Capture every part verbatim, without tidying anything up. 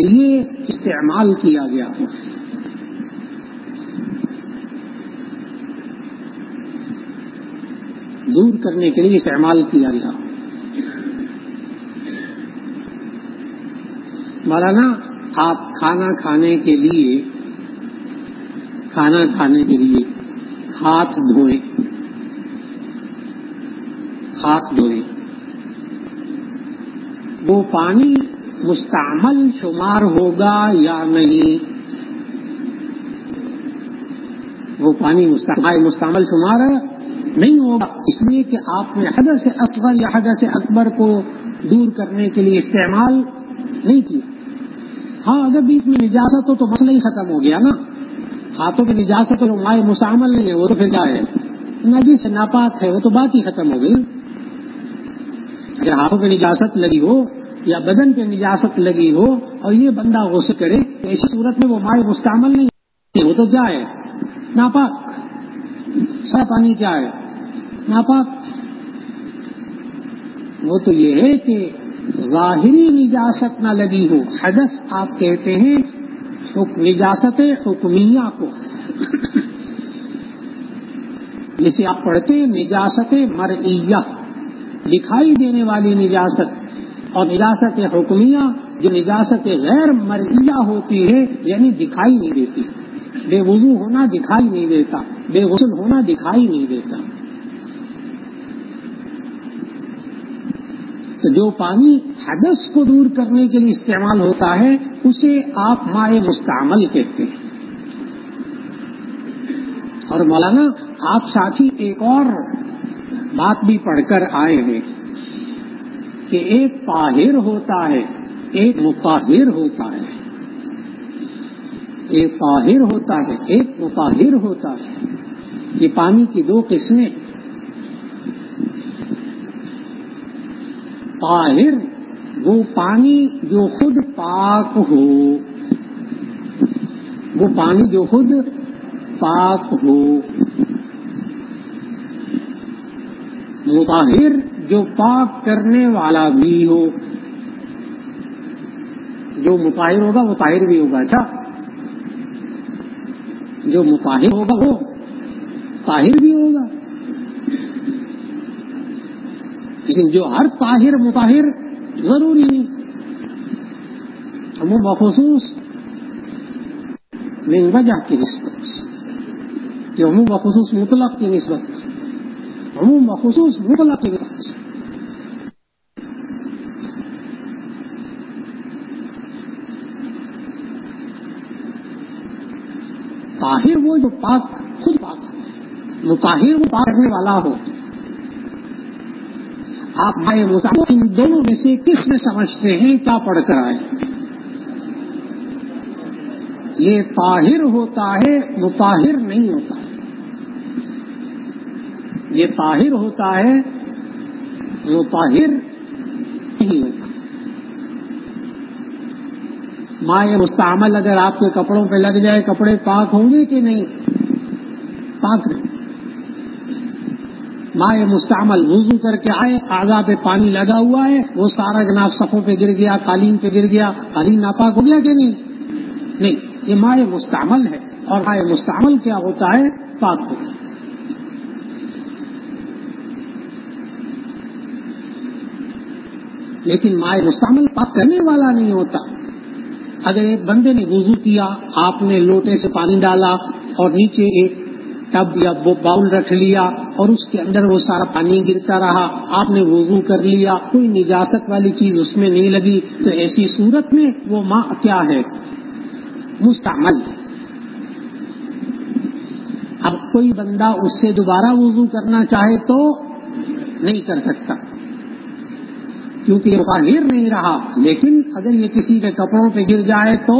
لیے استعمال کیا گیا ہو. دور کرنے کے لیے استعمال کیا گیا. مولانا آپ کھانا کھانے کے لیے کھانا کھانے کے لیے ہاتھ دھوئیں ہاتھ دھوئیں وہ پانی مستعمل شمار ہوگا یا نہیں؟ وہ پانی مستعمل شمار نہیں ہوگا، اس لیے کہ آپ نے حدث اصغر یا حدث اکبر کو دور کرنے کے لیے استعمال نہیں کیا. ہاں اگر بیچ میں نجاست ہو تو مسئلہ ہی ختم ہو گیا نا. ہاتھوں کی نجاست ہو مائع مستعمل نہیں ہے، وہ تو پھر کیا ہے؟ نجس ناپاک ہے، وہ تو بات ہی ختم ہو گئی. اگر ہاتھوں پہ نجاست لگی ہو یا بدن پہ نجاست لگی ہو اور یہ بندہ غسل کرے تو ایسی صورت میں وہ مائع مستعمل نہیں ہے، وہ تو کیا ہے؟ ناپاک. سارا پانی کیا ہے؟ ناپاک. وہ تو یہ ہے کہ ظاہری نجاست نہ لگی ہو. حدث آپ کہتے ہیں نجاست حکمیہ کو، جسے آپ پڑھتے ہیں نجاست مرئیہ، دکھائی دینے والی نجاست، اور نجاست حکمیہ جو نجاست غیر مرئیہ ہوتی ہے، یعنی دکھائی نہیں دیتی. بے وضو ہونا دکھائی نہیں دیتا، بے غسل ہونا دکھائی نہیں دیتا. تو جو پانی حدث کو دور کرنے کے لیے استعمال ہوتا ہے اسے آپ مائع مستعمل کہتے ہیں. اور مولانا آپ ساتھی ایک اور بات بھی پڑھ کر آئے ہیں کہ ایک طاہر ہوتا ہے، ایک مطہر ہوتا ہے. ایک طاہر ہوتا ہے، ایک مطہر ہوتا ہے. یہ پانی کی دو قسمیں. طاہر وہ پانی جو خود پاک ہو، وہ پانی جو خود پاک ہو. مطہر جو پاک کرنے والا بھی ہو. جو مطہر ہوگا وہ طاہر بھی ہوگا. اچھا، جو مطہر ہوگا وہ طاہر بھی ہوگا. لیکن جو ہر طاہر مطہر ضروری نہیں. عموم وخصوص من وجہ کی نسبت، کہ عموم وخصوص مطلق کی نسبت، عموم وخصوص مطلق کی نسبت. طاہر وہ جو پاک خود پاک ہے، مطہر وہ پاک کرنے والا ہو. آپ مائع مستعمل ان دونوں میں سے کس میں سمجھتے ہیں؟ کیا پڑھ کر آئے؟ یہ طاہر ہوتا ہے، مطہر نہیں ہوتا. یہ طاہر ہوتا ہے، مطہر نہیں ہوتا. مائع مستعمل اگر آپ کے کپڑوں پہ لگ جائے کپڑے پاک ہوں گے کہ نہیں؟ پاک نہیں. مائع مستعمل وضو کر کے آئے، اعضاء پہ پانی لگا ہوا ہے، وہ سارا جناب صفوں پہ گر گیا، قالین پہ گر گیا، قالین ناپاک ہو گیا کہ نہیں؟ نہیں، یہ مائع مستعمل ہے. اور مائع مستعمل کیا ہوتا ہے؟ پاک ہوتا ہے. لیکن مائع مستعمل پاک کرنے والا نہیں ہوتا. اگر ایک بندے نے وضو کیا، آپ نے لوٹے سے پانی ڈالا اور نیچے ایک ٹب یا باؤل رکھ لیا اور اس کے اندر وہ سارا پانی گرتا رہا، آپ نے وضو کر لیا، کوئی نجاست والی چیز اس میں نہیں لگی، تو ایسی صورت میں وہ ماء کیا ہے؟ مستعمل. اب کوئی بندہ اس سے دوبارہ وضو کرنا چاہے تو نہیں کر سکتا کیونکہ یہ طاہر نہیں رہا. لیکن اگر یہ کسی کے کپڑوں پہ گر جائے تو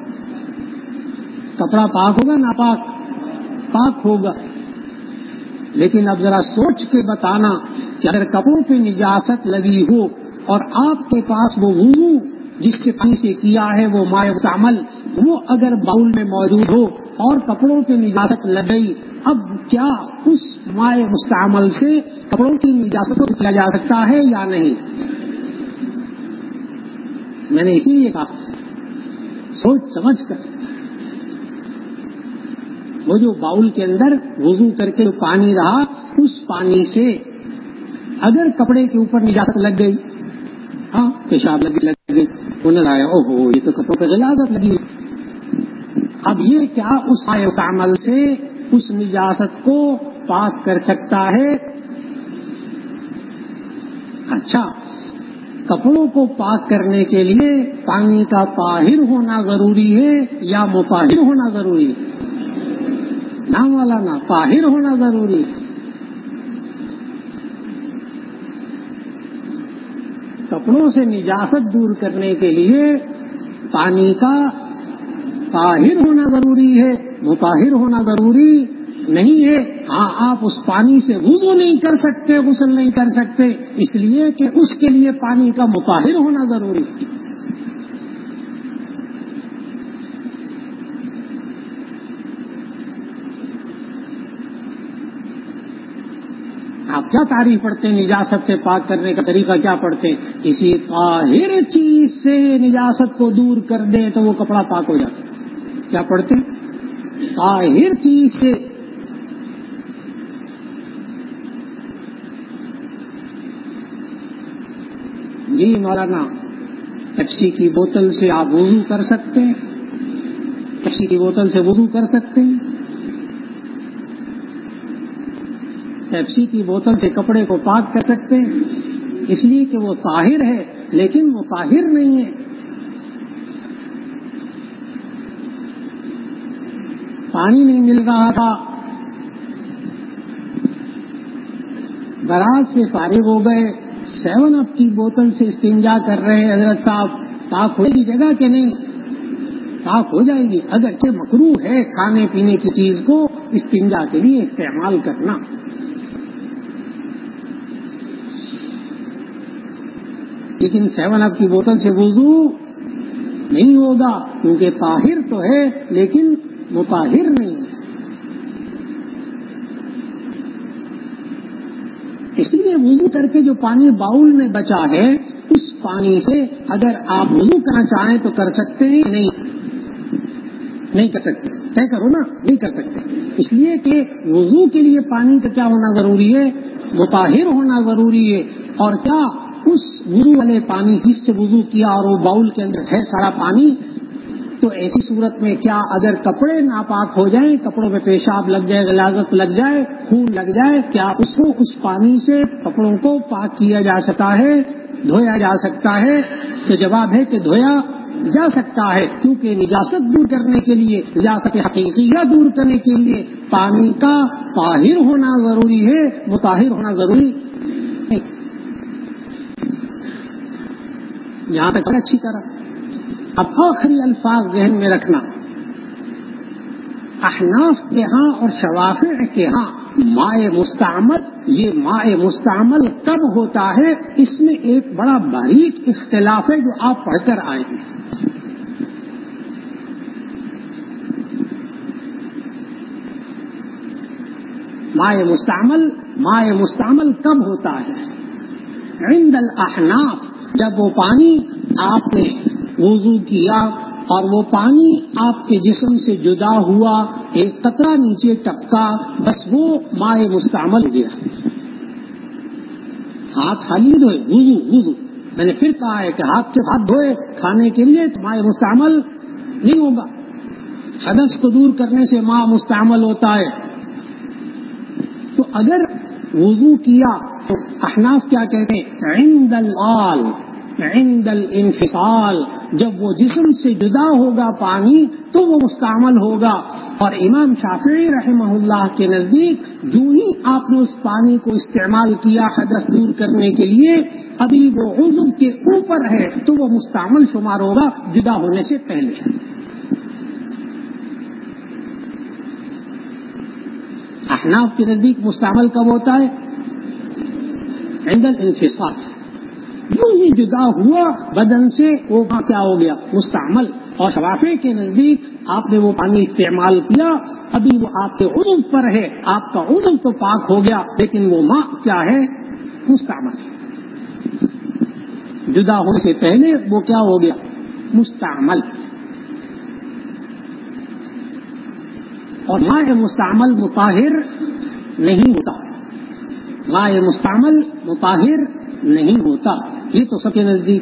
کپڑا پاک ہوگا ناپاک؟ پاک ہوگا. لیکن اب ذرا سوچ کے بتانا کہ اگر کپڑوں پہ نجاست لگی ہو اور آپ کے پاس وہ وضو جس سے پانی سے کیا ہے وہ مائع مستعمل وہ اگر باؤل میں موجود ہو اور کپڑوں پہ نجاست لگ گئی، اب کیا اس مائع مستعمل سے کپڑوں کی نجاست کو کیا جا سکتا ہے یا نہیں؟ میں نے اسی لیے کہا سوچ سمجھ کر. وہ جو باؤل کے اندر وضو کر کے جو پانی رہا اس پانی سے اگر کپڑے کے اوپر نجاست لگ گئی, ہاں پیشاب لگ لگ گئی, انہیں آیا او ہو یہ تو کپڑوں پہ غلاظت لگی. اب یہ کیا اس عمل سے اس نجاست کو پاک کر سکتا ہے؟ اچھا, کپڑوں کو پاک کرنے کے لیے پانی کا طاہر ہونا ضروری ہے یا مطہر ہونا ضروری ہے؟ نام والا نا طاہر ہونا ضروری ہے. کپڑوں سے نجاست دور کرنے کے لیے پانی کا طاہر ہونا ضروری ہے, مطہر ہونا ضروری نہیں ہے. ہاں آپ اس پانی سے وضو نہیں کر سکتے, غسل نہیں کر سکتے, اس لیے کہ اس کے لیے پانی کا مطہر ہونا ضروری ہے. آپ کیا تعریف پڑھتے ہیں نجاست سے پاک کرنے کا طریقہ کیا پڑھتے ہیں؟ کسی طاہر چیز سے نجاست کو دور کر دے تو وہ کپڑا پاک ہو جاتا ہے. کیا پڑھتے ہیں؟ طاہر چیز سے. جی مولانا, پیپسی کی بوتل سے آپ وضو کر سکتے ہیں؟ پیپسی کی بوتل سے وضو کر سکتے ہیں؟ پیپسی کی بوتل سے کپڑے کو پاک کر سکتے ہیں, اس لیے کہ وہ طاہر ہے لیکن وہ طاہر نہیں ہے. پانی نہیں مل رہا تھا, برات سے فارغ ہو گئے, سیون اپ کی بوتل سے استنجا کر رہے ہیں, حضرت صاحب پاک ہونے کی جگہ کہ نہیں؟ پاک ہو جائے گی, اگرچہ مکروہ ہے کھانے پینے کی چیز کو استنجا کے لیے استعمال کرنا. لیکن سیون اپ کی بوتل سے وضو نہیں ہوگا کیونکہ طاہر تو ہے لیکن مطہر نہیں ہے. اس لیے وضو کر کے جو پانی باؤل میں بچا ہے اس پانی سے اگر آپ وضو کرنا چاہیں تو کر سکتے ہیں؟ نہیں نہیں کر سکتے. طے کرو نا, نہیں کر سکتے. اس لیے کہ وضو کے لیے پانی کا کیا ہونا ضروری ہے؟ مطہر ہونا ضروری ہے. اور کیا اس وضو والے پانی جس سے وضو کیا اور وہ باؤل کے اندر ہے سارا پانی, تو ایسی صورت میں کیا اگر کپڑے ناپاک ہو جائیں, کپڑوں میں پیشاب لگ جائے, غلاظت لگ جائے, خون لگ جائے, کیا اس کو اس پانی سے کپڑوں کو پاک کیا جا سکتا ہے, دھویا جا سکتا ہے؟ تو جواب ہے کہ دھویا جا سکتا ہے, کیونکہ نجاست دور کرنے کے لیے, نجاست حقیقیہ دور کرنے کے لیے پانی کا طاہر ہونا ضروری ہے, مطہر ہونا ضروری ہے. یہاں تک اچھی طرح. اب آخری الفاظ ذہن میں رکھنا, احناف کے ہاں اور شوافع کے ہاں مائع مستعمل, یہ مائع مستعمل کب ہوتا ہے اس میں ایک بڑا باریک اختلاف ہے جو آپ پڑھ کر آئے ہیں. مائع مستعمل مائع مستعمل کب ہوتا ہے؟ عند الاحناف, جب وہ پانی آپ نے وضو کیا اور وہ پانی آپ کے جسم سے جدا ہوا, ایک قطرہ نیچے ٹپکا, بس وہ مائع مستعمل ہو گیا. ہاتھ خالی نہیں دھوئے, وضو وضو میں نے پھر کہا ہے کہ ہاتھ سے ہاتھ دھوئے کھانے کے لیے تو مائع مستعمل نہیں ہوگا. حدث کو دور کرنے سے ماء مستعمل ہوتا ہے. تو اگر وضو کیا تو احناف کیا کہتے ہیں؟ عند الآل, عند الانفصال, جب وہ جسم سے جدا ہوگا پانی تو وہ مستعمل ہوگا. اور امام شافعی رحمہ اللہ کے نزدیک جو ہی آپ نے اس پانی کو استعمال کیا حدث دور کرنے کے لیے, ابھی وہ عضو کے اوپر ہے تو وہ مستعمل شمار ہوگا جدا ہونے سے پہلے. احناف کے نزدیک مستعمل کب ہوتا ہے؟ عند الانفصال, یوں ہی جدا ہوا بدن سے وہ کیا ہو گیا؟ مستعمل. اور شوافع کے نزدیک آپ نے وہ پانی استعمال کیا, ابھی وہ آپ کے عضو پر ہے, آپ کا عضو تو پاک ہو گیا لیکن وہ ماء کیا ہے؟ مستعمل. جدا ہونے سے پہلے وہ کیا ہو گیا؟ مستعمل. اور ماء مستعمل مطہر نہیں ہوتا، ماء مستعمل مطہر نہیں ہوتا، یہ تو سب کے نزدیک۔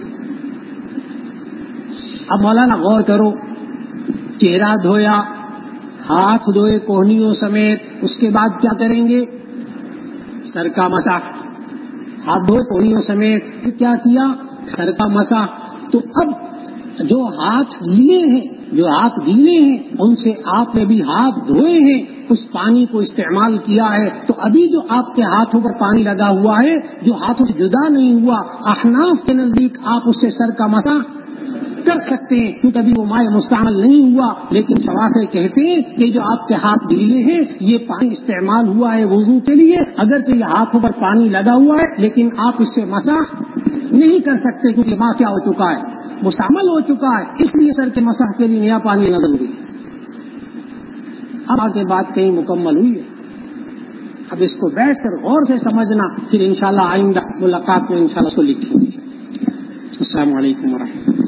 اب مولانا غور کرو، چہرہ دھویا، ہاتھ دھوئے کوہنیوں سمیت، اس کے بعد کیا کریں گے؟ سر کا مسح، ہاتھ دھوئے کوہنیوں سمیت، پھر کیا کیا؟ سر کا مسح۔ تو اب جو ہاتھ گیلے ہیں جو ہاتھ گیلے ہیں ان سے آپ نے بھی ہاتھ دھوئے ہیں، اس پانی کو استعمال کیا ہے، تو ابھی جو آپ کے ہاتھوں پر پانی لگا ہوا ہے جو ہاتھوں سے جدا نہیں ہوا، احناف کے نزدیک آپ اس سے سر کا مسح کر سکتے ہیں، کیونکہ ابھی وہ ماء مستعمل نہیں ہوا۔ لیکن شوافی کہتے ہیں کہ جو آپ کے ہاتھ گیلے ہیں یہ پانی استعمال ہوا ہے وضو کے لیے، اگرچہ یہ ہاتھوں پر پانی لگا ہوا ہے لیکن آپ اس سے مسح نہیں کر سکتے، کیونکہ ماء کیا ہو چکا ہے؟ مستعمل ہو چکا ہے، اس لیے سر کے مسح کے لیے نیا پانی نہ ضروری۔ اب آگے بات کہیں مکمل ہوئی ہے، اب اس کو بیٹھ کر غور سے سمجھنا، پھر انشاءاللہ آئندہ ملاقات میں انشاءاللہ اس کو لکھیں گے۔ السلام علیکم ورحمۃ اللہ۔